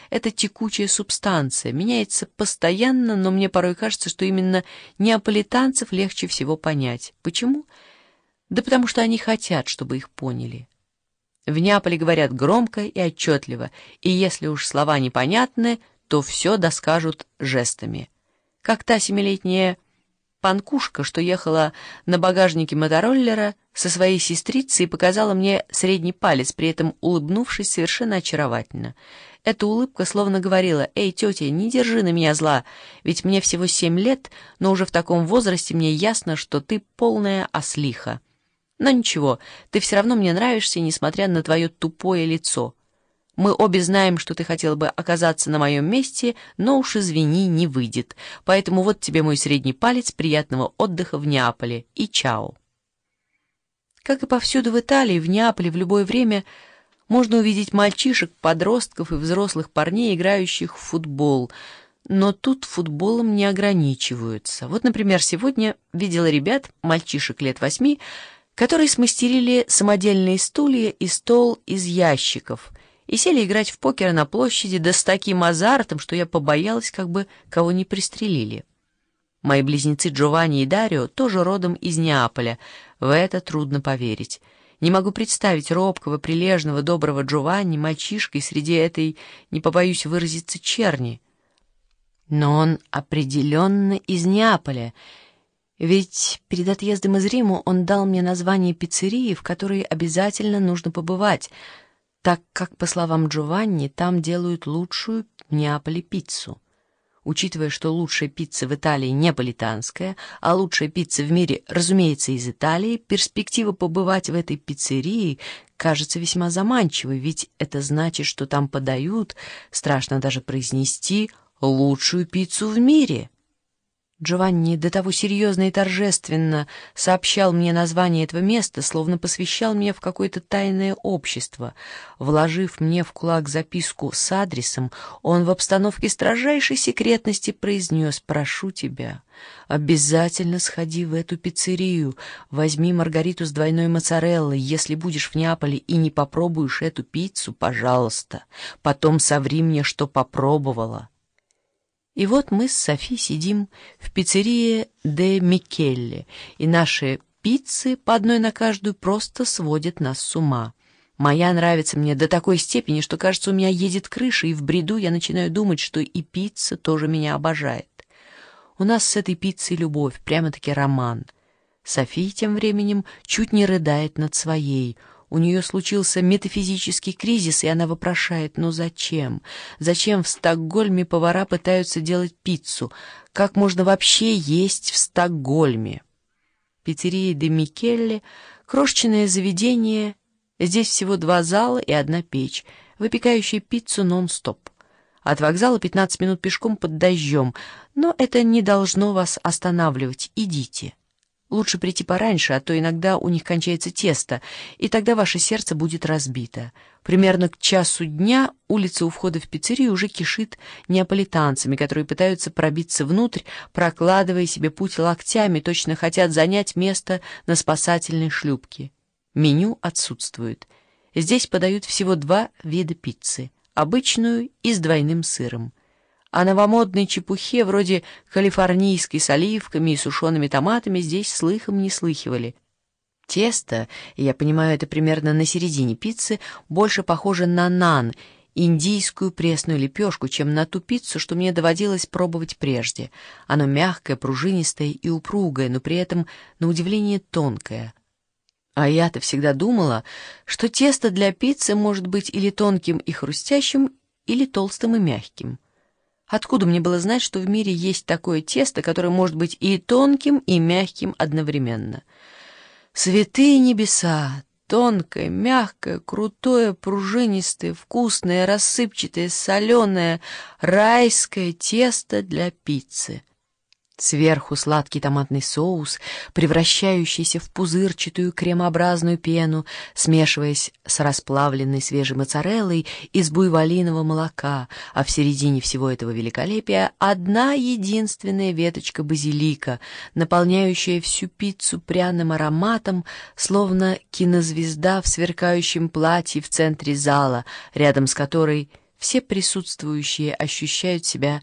эта текучая субстанция, меняется постоянно, но мне порой кажется, что именно неаполитанцев легче всего понять. Почему? Да потому что они хотят, чтобы их поняли. В Неаполе говорят громко и отчетливо, и если уж слова непонятны, то все доскажут жестами. Как та 7-летняя панкушка, что ехала на багажнике мотороллера со своей сестрицей и показала мне средний палец, при этом улыбнувшись совершенно очаровательно. Эта улыбка словно говорила: «Эй, тетя, не держи на меня зла, ведь мне всего 7 лет, но уже в таком возрасте мне ясно, что ты полная ослиха. Но ничего, ты все равно мне нравишься, несмотря на твое тупое лицо. Мы обе знаем, что ты хотела бы оказаться на моем месте, но уж, извини, не выйдет. Поэтому вот тебе мой средний палец, приятного отдыха в Неаполе и чао». Как и повсюду в Италии, в Неаполе в любое время можно увидеть мальчишек, подростков и взрослых парней, играющих в футбол. Но тут футболом не ограничиваются. Вот, например, сегодня видела ребят, мальчишек лет 8, которые смастерили самодельные стулья и стол из ящиков и сели играть в покер на площади, да с таким азартом, что я побоялась, как бы кого не пристрелили. Мои близнецы Джованни и Дарио тоже родом из Неаполя. В это трудно поверить. Не могу представить робкого, прилежного, доброго Джованни мальчишкой среди этой, не побоюсь выразиться, черни. Но он определенно из Неаполя, ведь перед отъездом из Рима он дал мне название пиццерии, в которой обязательно нужно побывать, так как, по словам Джованни, там делают лучшую в Неаполе пиццу. Учитывая, что лучшая пицца в Италии неаполитанская, а лучшая пицца в мире, разумеется, из Италии, перспектива побывать в этой пиццерии кажется весьма заманчивой, ведь это значит, что там подают, страшно даже произнести, лучшую пиццу в мире. Джованни до того серьезно и торжественно сообщал мне название этого места, словно посвящал меня в какое-то тайное общество. Вложив мне в кулак записку с адресом, он в обстановке строжайшей секретности произнес: «Прошу тебя, обязательно сходи в эту пиццерию, возьми маргариту с двойной моцареллой. Если будешь в Неаполе и не попробуешь эту пиццу, пожалуйста, потом соври мне, что попробовала». И вот мы с Софи сидим в пиццерии де Микелле, и наши пиццы, по одной на каждую, просто сводят нас с ума. Моя нравится мне до такой степени, что, кажется, у меня едет крыша, и в бреду я начинаю думать, что и пицца тоже меня обожает. У нас с этой пиццей любовь, прямо-таки роман. Софи тем временем чуть не рыдает над своей. У нее случился метафизический кризис, и она вопрошает: «Ну зачем? Зачем в Стокгольме повара пытаются делать пиццу? Как можно вообще есть в Стокгольме?» Пиццерия де Микелле — крошечное заведение. Здесь всего 2 зала и 1 печь, выпекающая пиццу нон-стоп. От вокзала 15 минут пешком под дождем, но это не должно вас останавливать. Идите. Лучше прийти пораньше, а то иногда у них кончается тесто, и тогда ваше сердце будет разбито. Примерно к часу дня улица у входа в пиццерию уже кишит неаполитанцами, которые пытаются пробиться внутрь, прокладывая себе путь локтями, точно хотят занять место на спасательной шлюпке. Меню отсутствует. Здесь подают всего 2 вида пиццы — обычную и с двойным сыром. О новомодной чепухе вроде калифорнийской с оливками и сушеными томатами здесь слыхом не слыхивали. Тесто, я понимаю, это примерно на середине пиццы, больше похоже на нан, индийскую пресную лепешку, чем на ту пиццу, что мне доводилось пробовать прежде. Оно мягкое, пружинистое и упругое, но при этом, на удивление, тонкое. А я-то всегда думала, что тесто для пиццы может быть или тонким и хрустящим, или толстым и мягким. Откуда мне было знать, что в мире есть такое тесто, которое может быть и тонким, и мягким одновременно? Святые небеса! Тонкое, мягкое, крутое, пружинистое, вкусное, рассыпчатое, соленое, райское тесто для пиццы. Сверху сладкий томатный соус, превращающийся в пузырчатую кремообразную пену, смешиваясь с расплавленной свежей моцареллой из буйволиного молока, а в середине всего этого великолепия одна единственная веточка базилика, наполняющая всю пиццу пряным ароматом, словно кинозвезда в сверкающем платье в центре зала, рядом с которой все присутствующие ощущают себя